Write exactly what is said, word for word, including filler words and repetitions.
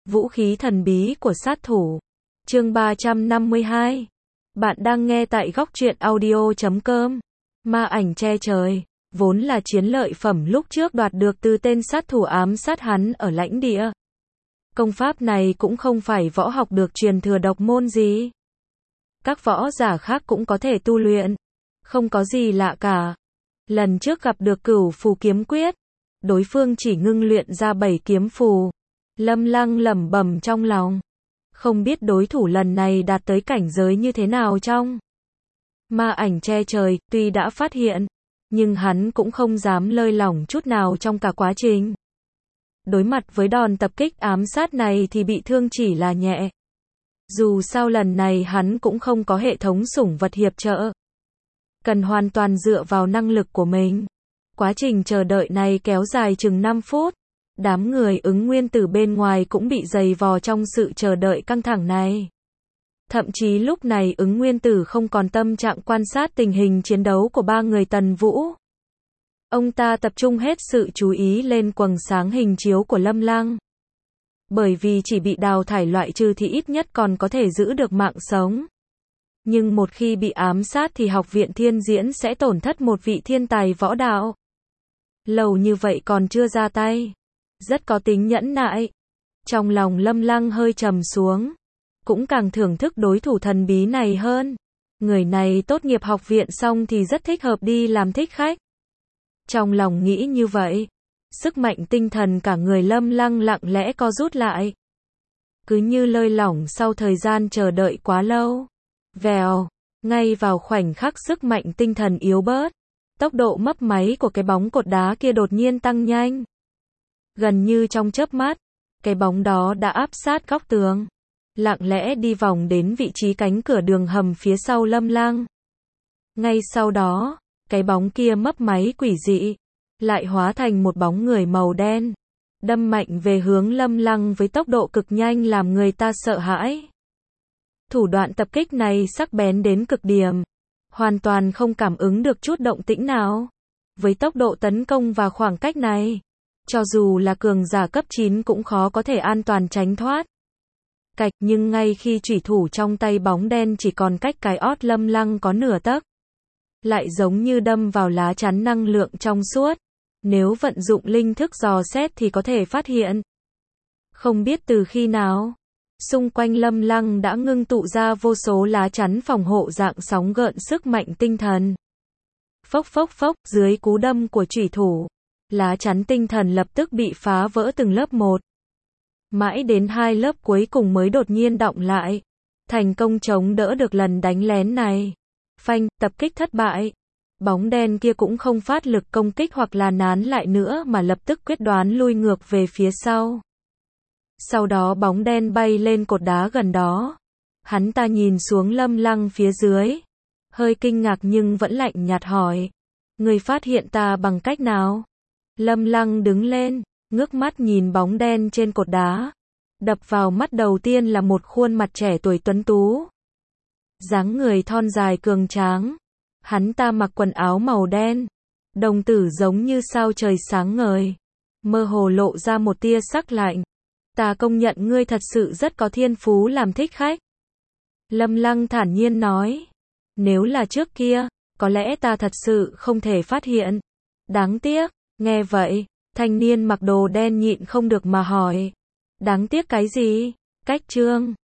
Vũ khí thần bí của sát thủ. Chương ba trăm năm mươi hai. Bạn đang nghe tại góc truyện audio chấm com. Ma ảnh che trời, vốn là chiến lợi phẩm lúc trước đoạt được từ tên sát thủ ám sát hắn ở lãnh địa. Công pháp này cũng không phải võ học được truyền thừa độc môn gì. Các võ giả khác cũng có thể tu luyện. Không có gì lạ cả. Lần trước gặp được Cửu Phù kiếm quyết, đối phương chỉ ngưng luyện ra bảy kiếm phù. Lâm Lăng lẩm bẩm trong lòng. Không biết đối thủ lần này đạt tới cảnh giới như thế nào trong ma ảnh che trời, tuy đã phát hiện, nhưng hắn cũng không dám lơi lỏng chút nào trong cả quá trình. Đối mặt với đòn tập kích ám sát này thì bị thương chỉ là nhẹ. Dù sao lần này hắn cũng không có hệ thống sủng vật hiệp trợ. Cần hoàn toàn dựa vào năng lực của mình. Quá trình chờ đợi này kéo dài chừng năm phút. Đám người ứng nguyên tử bên ngoài cũng bị dày vò trong sự chờ đợi căng thẳng này. Thậm chí lúc này ứng nguyên tử không còn tâm trạng quan sát tình hình chiến đấu của ba người Tần Vũ. Ông ta tập trung hết sự chú ý lên quầng sáng hình chiếu của Lâm Lăng. Bởi vì chỉ bị đào thải loại trừ thì ít nhất còn có thể giữ được mạng sống. Nhưng một khi bị ám sát thì học viện thiên diễn sẽ tổn thất một vị thiên tài võ đạo. Lâu như vậy còn chưa ra tay. Rất có tính nhẫn nại. Trong lòng Lâm Lăng hơi trầm xuống. Cũng càng thưởng thức đối thủ thần bí này hơn. Người này tốt nghiệp học viện xong thì rất thích hợp đi làm thích khách. Trong lòng nghĩ như vậy, sức mạnh tinh thần cả người Lâm Lăng lặng lẽ co rút lại. Cứ như lơi lỏng sau thời gian chờ đợi quá lâu. Vèo, ngay vào khoảnh khắc sức mạnh tinh thần yếu bớt, tốc độ mấp máy của cái bóng cột đá kia đột nhiên tăng nhanh. Gần như trong chớp mắt, cái bóng đó đã áp sát góc tường, lặng lẽ đi vòng đến vị trí cánh cửa đường hầm phía sau Lâm Lăng. Ngay sau đó, cái bóng kia mấp máy quỷ dị, lại hóa thành một bóng người màu đen, đâm mạnh về hướng Lâm Lăng với tốc độ cực nhanh làm người ta sợ hãi. Thủ đoạn tập kích này sắc bén đến cực điểm, hoàn toàn không cảm ứng được chút động tĩnh nào. Với tốc độ tấn công và khoảng cách này, cho dù là cường giả cấp chín cũng khó có thể an toàn tránh thoát. Cạch, nhưng ngay khi chủy thủ trong tay bóng đen chỉ còn cách cái ót Lâm Lăng có nửa tấc, lại giống như đâm vào lá chắn năng lượng trong suốt. Nếu vận dụng linh thức dò xét thì có thể phát hiện. Không biết từ khi nào, xung quanh Lâm Lăng đã ngưng tụ ra vô số lá chắn phòng hộ dạng sóng gợn sức mạnh tinh thần. Phốc phốc phốc, dưới cú đâm của chủy thủ, lá chắn tinh thần lập tức bị phá vỡ từng lớp một. Mãi đến hai lớp cuối cùng mới đột nhiên đọng lại. Thành công chống đỡ được lần đánh lén này. Phanh, tập kích thất bại. Bóng đen kia cũng không phát lực công kích hoặc là nán lại nữa mà lập tức quyết đoán lui ngược về phía sau. Sau đó bóng đen bay lên cột đá gần đó. Hắn ta nhìn xuống Lâm Lăng phía dưới. Hơi kinh ngạc nhưng vẫn lạnh nhạt hỏi. Người phát hiện ta bằng cách nào? Lâm Lăng đứng lên, ngước mắt nhìn bóng đen trên cột đá. Đập vào mắt đầu tiên là một khuôn mặt trẻ tuổi tuấn tú. Dáng người thon dài cường tráng. Hắn ta mặc quần áo màu đen. Đồng tử giống như sao trời sáng ngời. Mơ hồ lộ ra một tia sắc lạnh. Ta công nhận ngươi thật sự rất có thiên phú làm thích khách. Lâm Lăng thản nhiên nói. Nếu là trước kia, có lẽ ta thật sự không thể phát hiện. Đáng tiếc. Nghe vậy, thanh niên mặc đồ đen nhịn không được mà hỏi. Đáng tiếc cái gì? Cách chương.